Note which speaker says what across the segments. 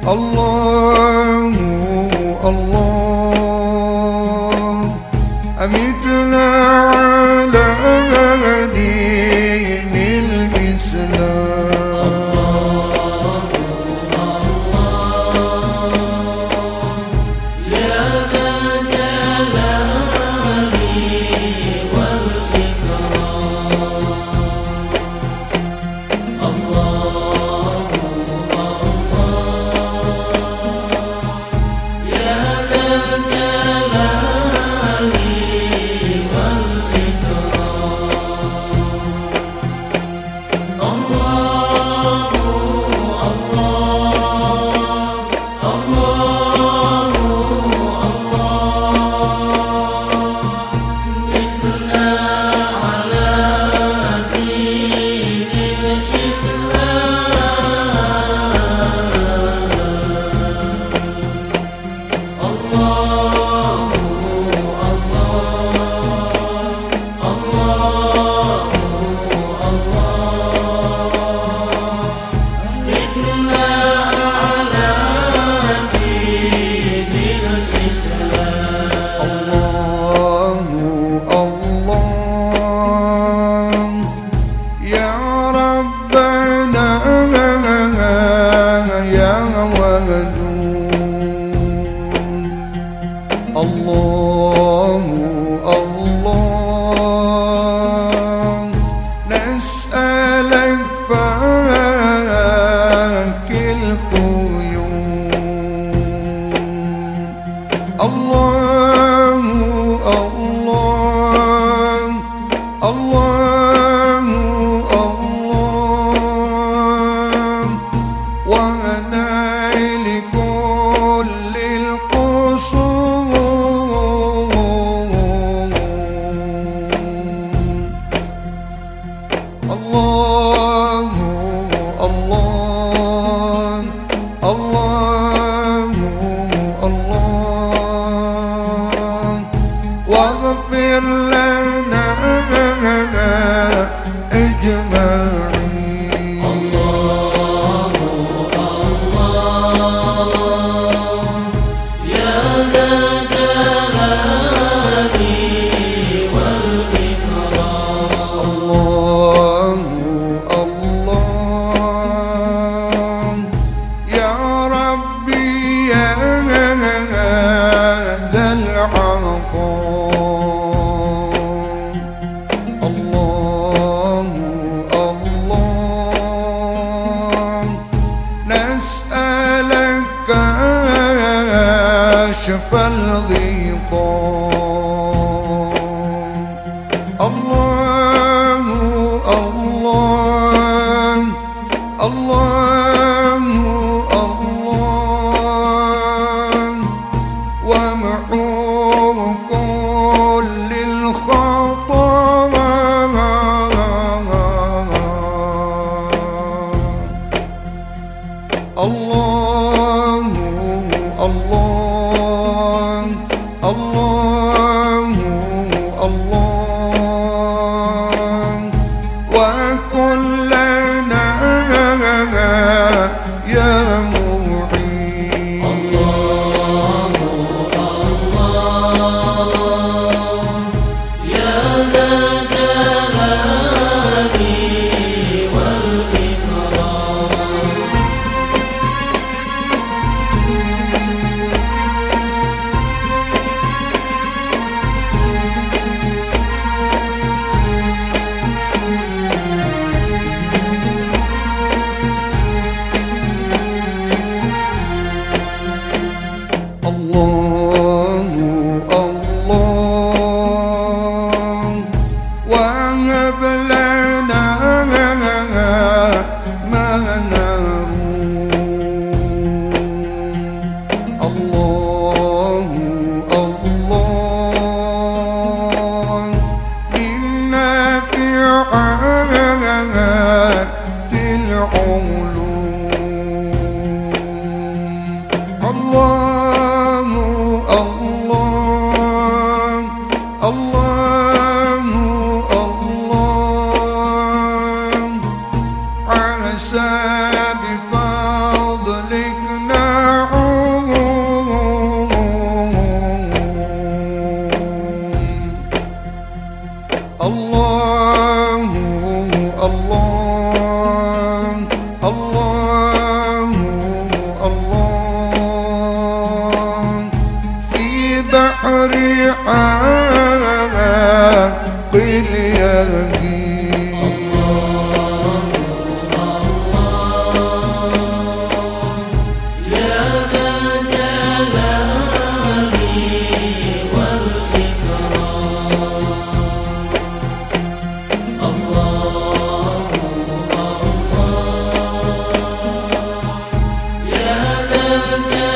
Speaker 1: الله الله أمتنا على دين الإسلام.
Speaker 2: يا ذا الجلال والإكرام. الله يا ذا الجلال والإكرام. الله مثلنا على دين الإسلام. الله مثلنا على دين الإسلام.
Speaker 1: الله الله يا ربنا يا ودود. الله الله نسألك فاك الخيول. الله الله الله الله ونيل كل القصور. الله الله الله الله واغفر لنا أجمعين.
Speaker 2: الله يا ذا الجلال والإكرام.
Speaker 1: الله الله يا ربي يا ذا العطاء. الله الله نسألك كاشف الغطاء. الله الله الله الله ومحو كل الخطايا. الله الله الله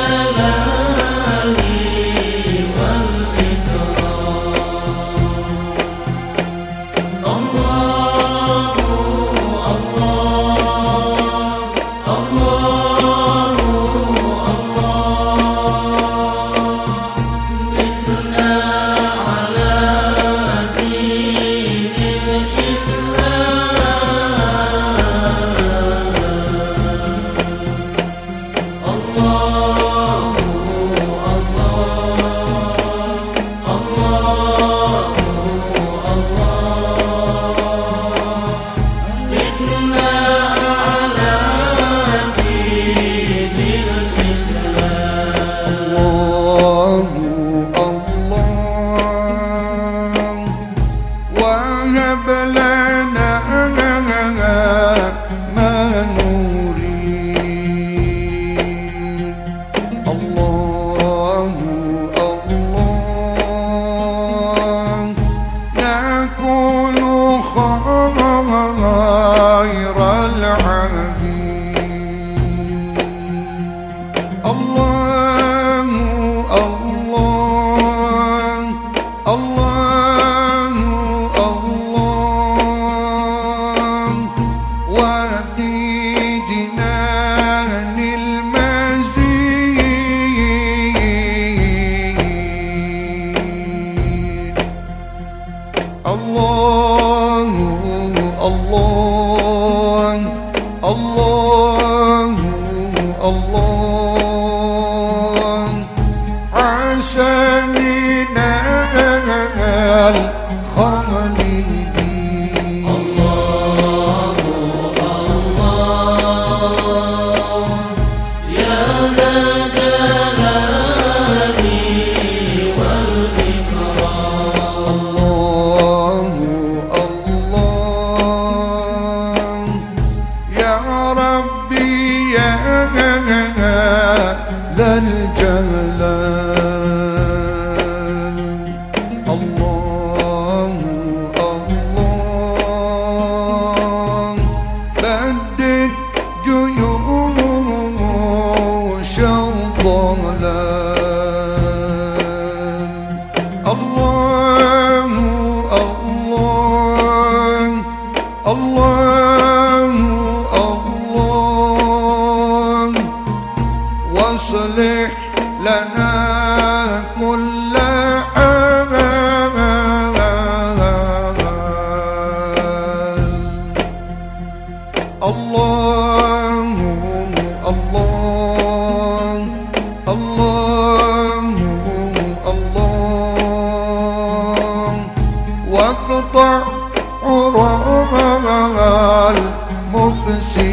Speaker 2: الجلال والإكرام. الله الله الله الله بتنا على دين الإسلام. الله الله الله بتنا على دين الإسلام.
Speaker 1: الله وهب لنا ما نريد. الله نكون خير العبيد. الله الله وفي جنان المزيد. الله الله الله الله عسى من الخالدين.
Speaker 2: الله الله يا ذا الجلال والإكرام.
Speaker 1: الله الله يا ربي يا ذا الجلال. الله الله بدد جيوش الضلال. الله الله الله الله واصلح لنا كل حال. الله الله الله الله واقطع عرى المفسدين.